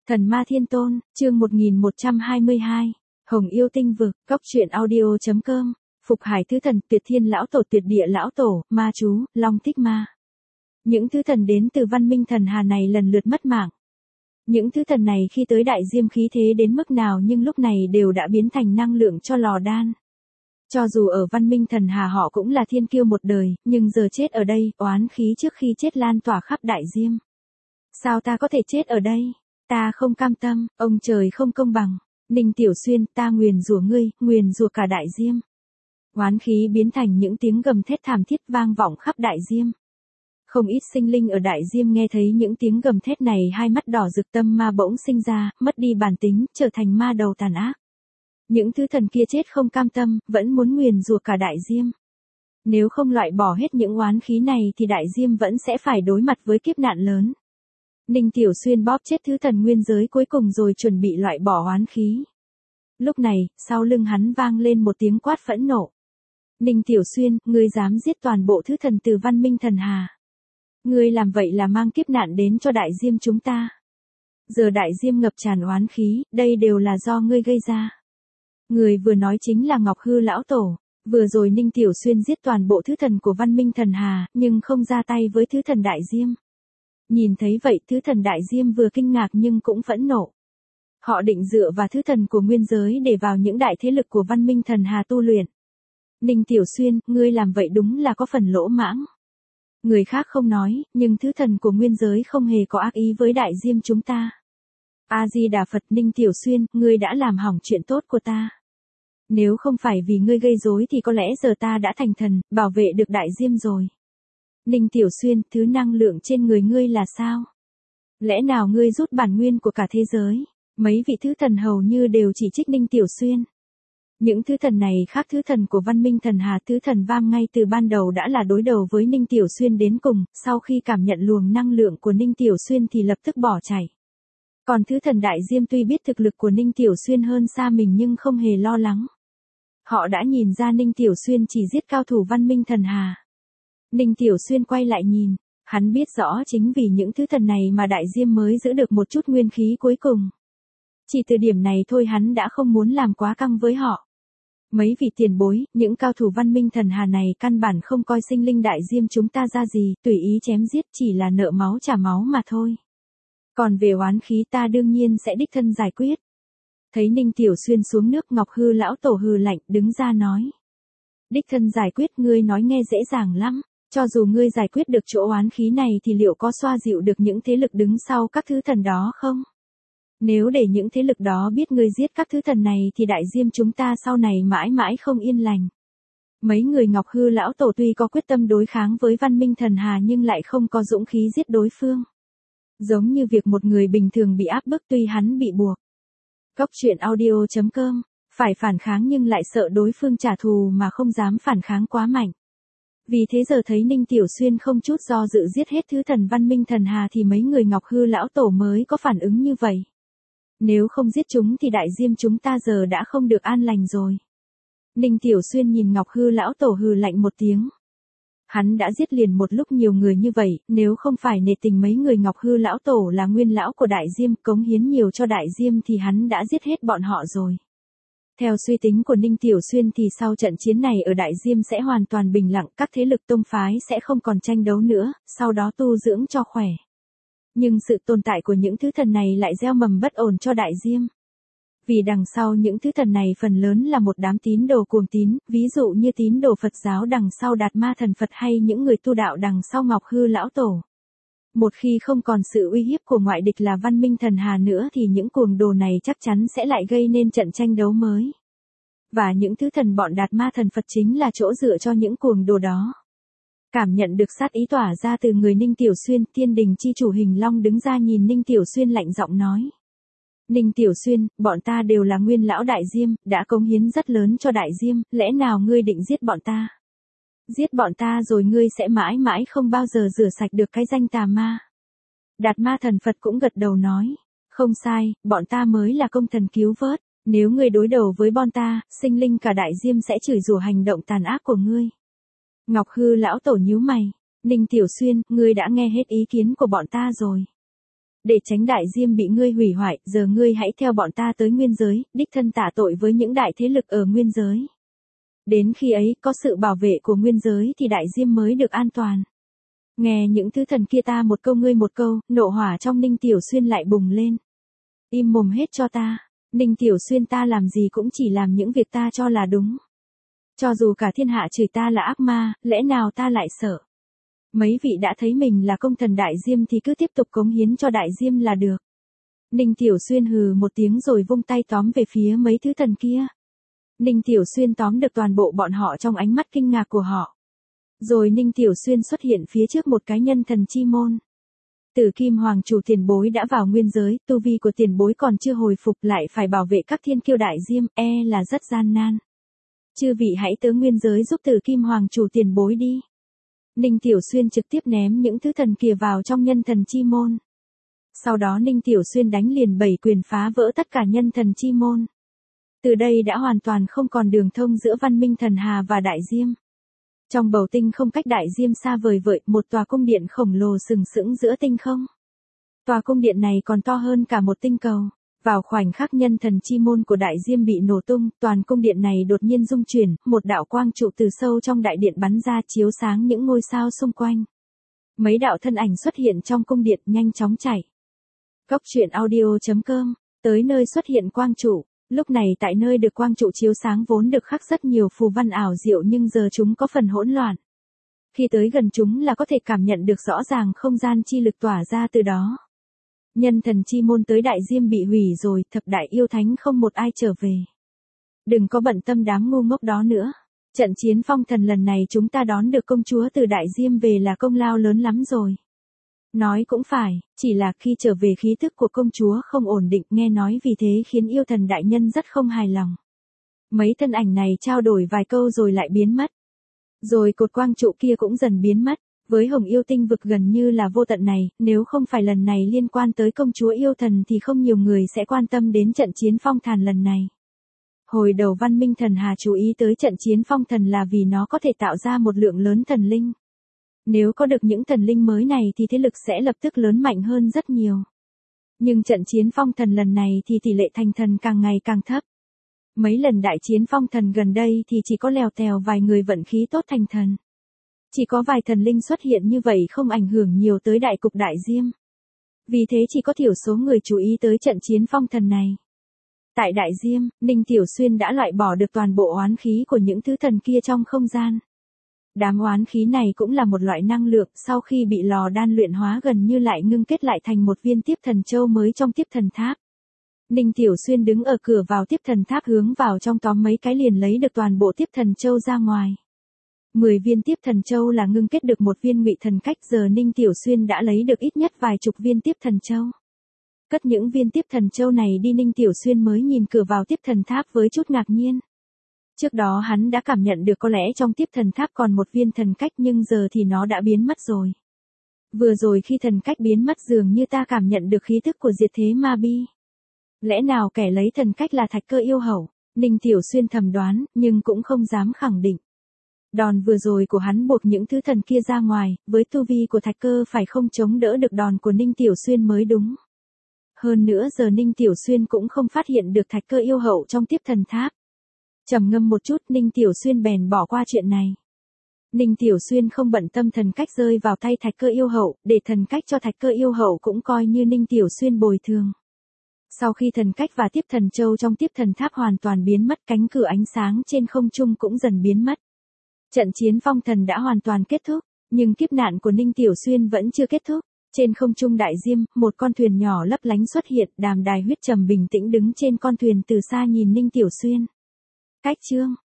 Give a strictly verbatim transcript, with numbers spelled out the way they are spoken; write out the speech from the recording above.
Thần Ma Thiên Tôn, chương một nghìn một trăm hai mươi hai, Hồng Yêu Tinh Vực, Góc Truyện Audio chấm com, Phục Hải Thứ Thần, Tuyệt Thiên Lão Tổ, Tuyệt Địa Lão Tổ, Ma Chú, Long Thích Ma. Những thứ thần đến từ văn minh thần hà này lần lượt mất mạng. Những thứ thần này khi tới đại diêm khí thế đến mức nào nhưng lúc này đều đã biến thành năng lượng cho lò đan. Cho dù ở văn minh thần hà họ cũng là thiên kiêu một đời, nhưng giờ chết ở đây, oán khí trước khi chết lan tỏa khắp đại diêm. Sao ta có thể chết ở đây? Ta không cam tâm, ông trời không công bằng. Ninh Tiểu Xuyên, ta nguyền rủa ngươi, nguyền rủa cả đại diêm. Oán khí biến thành những tiếng gầm thét thảm thiết vang vọng khắp đại diêm. Không ít sinh linh ở đại diêm nghe thấy những tiếng gầm thét này, hai mắt đỏ rực, tâm ma bỗng sinh ra, mất đi bản tính, trở thành ma đầu tàn ác. Những thứ thần kia chết không cam tâm, vẫn muốn nguyền rủa cả đại diêm. Nếu không loại bỏ hết những oán khí này thì đại diêm vẫn sẽ phải đối mặt với kiếp nạn lớn. Ninh Tiểu Xuyên bóp chết thứ thần nguyên giới cuối cùng rồi chuẩn bị loại bỏ oán khí. Lúc này, sau lưng hắn vang lên một tiếng quát phẫn nộ. Ninh Tiểu Xuyên, ngươi dám giết toàn bộ thứ thần từ văn minh thần hà. Ngươi làm vậy là mang kiếp nạn đến cho đại diêm chúng ta. Giờ đại diêm ngập tràn oán khí, đây đều là do ngươi gây ra. Người vừa nói chính là Ngọc Hư Lão Tổ. Vừa rồi Ninh Tiểu Xuyên giết toàn bộ thứ thần của văn minh thần hà, nhưng không ra tay với thứ thần đại diêm. Nhìn thấy vậy, thứ thần đại diêm vừa kinh ngạc nhưng cũng phẫn nộ. Họ định dựa vào thứ thần của nguyên giới để vào những đại thế lực của văn minh thần hà tu luyện. Ninh Tiểu Xuyên, ngươi làm vậy đúng là có phần lỗ mãng. Người khác không nói, nhưng thứ thần của nguyên giới không hề có ác ý với đại diêm chúng ta. A-di-đà Phật. Ninh Tiểu Xuyên, ngươi đã làm hỏng chuyện tốt của ta. Nếu không phải vì ngươi gây rối thì có lẽ giờ ta đã thành thần, bảo vệ được đại diêm rồi. Ninh Tiểu Xuyên, thứ năng lượng trên người ngươi là sao? Lẽ nào ngươi rút bản nguyên của cả thế giới? Mấy vị thứ thần hầu như đều chỉ trích Ninh Tiểu Xuyên. Những thứ thần này khác thứ thần của văn minh thần hà. Thứ thần Vam ngay từ ban đầu đã là đối đầu với Ninh Tiểu Xuyên đến cùng, sau khi cảm nhận luồng năng lượng của Ninh Tiểu Xuyên thì lập tức bỏ chạy. Còn thứ thần đại diêm tuy biết thực lực của Ninh Tiểu Xuyên hơn xa mình nhưng không hề lo lắng. Họ đã nhìn ra Ninh Tiểu Xuyên chỉ giết cao thủ văn minh thần hà. Ninh Tiểu Xuyên quay lại nhìn, hắn biết rõ chính vì những thứ thần này mà đại diêm mới giữ được một chút nguyên khí cuối cùng. Chỉ từ điểm này thôi hắn đã không muốn làm quá căng với họ. Mấy vị tiền bối, những cao thủ văn minh thần hà này căn bản không coi sinh linh đại diêm chúng ta ra gì, tùy ý chém giết chỉ là nợ máu trả máu mà thôi. Còn về oán khí ta đương nhiên sẽ đích thân giải quyết. Thấy Ninh Tiểu Xuyên xuống nước, Ngọc Hư Lão Tổ hừ lạnh, đứng ra nói. Đích thân giải quyết, ngươi nói nghe dễ dàng lắm. Cho dù ngươi giải quyết được chỗ oán khí này thì liệu có xoa dịu được những thế lực đứng sau các thứ thần đó không? Nếu để những thế lực đó biết ngươi giết các thứ thần này thì đại diêm chúng ta sau này mãi mãi không yên lành. Mấy người Ngọc Hư Lão Tổ tuy có quyết tâm đối kháng với văn minh thần hà nhưng lại không có dũng khí giết đối phương. Giống như việc một người bình thường bị áp bức tuy hắn bị buộc. Góc Truyện Audio chấm com, phải phản kháng nhưng lại sợ đối phương trả thù mà không dám phản kháng quá mạnh. Vì thế giờ thấy Ninh Tiểu Xuyên không chút do dự giết hết thứ thần văn minh thần hà thì mấy người Ngọc Hư Lão Tổ mới có phản ứng như vậy. Nếu không giết chúng thì đại diêm chúng ta giờ đã không được an lành rồi. Ninh Tiểu Xuyên nhìn Ngọc Hư Lão Tổ hừ lạnh một tiếng. Hắn đã giết liền một lúc nhiều người như vậy, nếu không phải nể tình mấy người Ngọc Hư Lão Tổ là nguyên lão của đại diêm, cống hiến nhiều cho đại diêm thì hắn đã giết hết bọn họ rồi. Theo suy tính của Ninh Tiểu Xuyên thì sau trận chiến này ở đại diêm sẽ hoàn toàn bình lặng, các thế lực tông phái sẽ không còn tranh đấu nữa, sau đó tu dưỡng cho khỏe. Nhưng sự tồn tại của những thứ thần này lại gieo mầm bất ổn cho đại diêm. Vì đằng sau những thứ thần này phần lớn là một đám tín đồ cuồng tín, ví dụ như tín đồ Phật giáo đằng sau Đạt Ma Thần Phật hay những người tu đạo đằng sau Ngọc Hư Lão Tổ. Một khi không còn sự uy hiếp của ngoại địch là văn minh thần hà nữa thì những cuồng đồ này chắc chắn sẽ lại gây nên trận tranh đấu mới. Và những thứ thần bọn Đạt Ma Thần Phật chính là chỗ dựa cho những cuồng đồ đó. Cảm nhận được sát ý tỏa ra từ người Ninh Tiểu Xuyên, Thiên Đình chi chủ Hình Long đứng ra nhìn Ninh Tiểu Xuyên lạnh giọng nói. Ninh Tiểu Xuyên, bọn ta đều là nguyên lão đại diêm, đã cống hiến rất lớn cho đại diêm, lẽ nào ngươi định giết bọn ta? Giết bọn ta rồi ngươi sẽ mãi mãi không bao giờ rửa sạch được cái danh tà ma. Đạt Ma Thần Phật cũng gật đầu nói. Không sai, bọn ta mới là công thần cứu vớt. Nếu ngươi đối đầu với bọn ta, sinh linh cả đại diêm sẽ chửi rủa hành động tàn ác của ngươi. Ngọc Hư Lão Tổ nhíu mày. Ninh Tiểu Xuyên, ngươi đã nghe hết ý kiến của bọn ta rồi. Để tránh đại diêm bị ngươi hủy hoại, giờ ngươi hãy theo bọn ta tới nguyên giới, đích thân tạ tội với những đại thế lực ở nguyên giới. Đến khi ấy, có sự bảo vệ của nguyên giới thì đại diêm mới được an toàn. Nghe những thứ thần kia ta một câu ngươi một câu, nộ hỏa trong Ninh Tiểu Xuyên lại bùng lên. Im mồm hết cho ta, Ninh Tiểu Xuyên ta làm gì cũng chỉ làm những việc ta cho là đúng. Cho dù cả thiên hạ chửi ta là ác ma, lẽ nào ta lại sợ. Mấy vị đã thấy mình là công thần đại diêm thì cứ tiếp tục cống hiến cho đại diêm là được. Ninh Tiểu Xuyên hừ một tiếng rồi vung tay tóm về phía mấy thứ thần kia. Ninh Tiểu Xuyên tóm được toàn bộ bọn họ trong ánh mắt kinh ngạc của họ. Rồi Ninh Tiểu Xuyên xuất hiện phía trước một cái nhân thần chi môn. Tử Kim Hoàng chủ tiền bối đã vào nguyên giới, tu vi của tiền bối còn chưa hồi phục lại phải bảo vệ các thiên kiêu đại diêm, e là rất gian nan. Chư vị hãy tới nguyên giới giúp Tử Kim Hoàng chủ tiền bối đi. Ninh Tiểu Xuyên trực tiếp ném những thứ thần kia vào trong nhân thần chi môn. Sau đó Ninh Tiểu Xuyên đánh liền bảy quyền phá vỡ tất cả nhân thần chi môn. Từ đây đã hoàn toàn không còn đường thông giữa văn minh thần hà và đại diêm. Trong bầu tinh không cách đại diêm xa vời vợi, một tòa cung điện khổng lồ sừng sững giữa tinh không. Tòa cung điện này còn to hơn cả một tinh cầu. Vào khoảnh khắc nhân thần chi môn của đại diêm bị nổ tung, toàn cung điện này đột nhiên rung chuyển, một đạo quang trụ từ sâu trong đại điện bắn ra chiếu sáng những ngôi sao xung quanh. Mấy đạo thân ảnh xuất hiện trong cung điện nhanh chóng chạy. Cốc truyện audio chấm com, tới nơi xuất hiện quang trụ. Lúc này tại nơi được quang trụ chiếu sáng vốn được khắc rất nhiều phù văn ảo diệu nhưng giờ chúng có phần hỗn loạn. Khi tới gần chúng là có thể cảm nhận được rõ ràng không gian chi lực tỏa ra từ đó. Nhân thần chi môn tới đại diêm bị hủy rồi, thập đại yêu thánh không một ai trở về. Đừng có bận tâm đám ngu ngốc đó nữa. Trận chiến phong thần lần này chúng ta đón được công chúa từ đại diêm về là công lao lớn lắm rồi. Nói cũng phải, chỉ là khi trở về khí thức của công chúa không ổn định, nghe nói vì thế khiến yêu thần đại nhân rất không hài lòng. Mấy thân ảnh này trao đổi vài câu rồi lại biến mất. Rồi cột quang trụ kia cũng dần biến mất. Với Hồng Yêu Tinh vực gần như là vô tận này, nếu không phải lần này liên quan tới công chúa yêu thần thì không nhiều người sẽ quan tâm đến trận chiến phong thần lần này. Hồi đầu văn minh thần hà chú ý tới trận chiến phong thần là vì nó có thể tạo ra một lượng lớn thần linh. Nếu có được những thần linh mới này thì thế lực sẽ lập tức lớn mạnh hơn rất nhiều. Nhưng trận chiến phong thần lần này thì tỷ lệ thành thần càng ngày càng thấp. Mấy lần đại chiến phong thần gần đây thì chỉ có lèo tèo vài người vận khí tốt thành thần. Chỉ có vài thần linh xuất hiện như vậy không ảnh hưởng nhiều tới đại cục đại diêm. Vì thế chỉ có thiểu số người chú ý tới trận chiến phong thần này. Tại đại diêm, Ninh Tiểu Xuyên đã loại bỏ được toàn bộ oán khí của những thứ thần kia trong không gian. Đám oán khí này cũng là một loại năng lượng, sau khi bị lò đan luyện hóa gần như lại ngưng kết lại thành một viên tiếp thần châu mới trong tiếp thần tháp. Ninh Tiểu Xuyên đứng ở cửa vào tiếp thần tháp hướng vào trong tóm mấy cái liền lấy được toàn bộ tiếp thần châu ra ngoài. mười viên tiếp thần châu là ngưng kết được một viên ngụy thần cách, giờ Ninh Tiểu Xuyên đã lấy được ít nhất vài chục viên tiếp thần châu. Cất những viên tiếp thần châu này đi, Ninh Tiểu Xuyên mới nhìn cửa vào tiếp thần tháp với chút ngạc nhiên. Trước đó hắn đã cảm nhận được có lẽ trong tiếp thần tháp còn một viên thần cách nhưng giờ thì nó đã biến mất rồi. Vừa rồi khi thần cách biến mất dường như ta cảm nhận được khí thức của diệt thế ma bi. Lẽ nào kẻ lấy thần cách là Thạch Cơ yêu hậu? Ninh Tiểu Xuyên thầm đoán, nhưng cũng không dám khẳng định. Đòn vừa rồi của hắn buộc những thứ thần kia ra ngoài, với tu vi của Thạch Cơ phải không chống đỡ được đòn của Ninh Tiểu Xuyên mới đúng. Hơn nữa giờ Ninh Tiểu Xuyên cũng không phát hiện được Thạch Cơ yêu hậu trong tiếp thần tháp. Trầm ngâm một chút, Ninh Tiểu Xuyên bèn bỏ qua chuyện này. Ninh Tiểu Xuyên không bận tâm thần cách rơi vào tay Thạch Cơ yêu hậu, để thần cách cho Thạch Cơ yêu hậu cũng coi như Ninh Tiểu Xuyên bồi thường. Sau khi thần cách và tiếp thần châu trong tiếp thần tháp hoàn toàn biến mất, cánh cửa ánh sáng trên không trung cũng dần biến mất. Trận chiến phong thần đã hoàn toàn kết thúc, nhưng kiếp nạn của Ninh Tiểu Xuyên vẫn chưa kết thúc. Trên không trung đại diêm, một con thuyền nhỏ lấp lánh xuất hiện, Đàm Đài Huyết Trầm bình tĩnh đứng trên con thuyền từ xa nhìn Ninh Tiểu Xuyên. Cách chương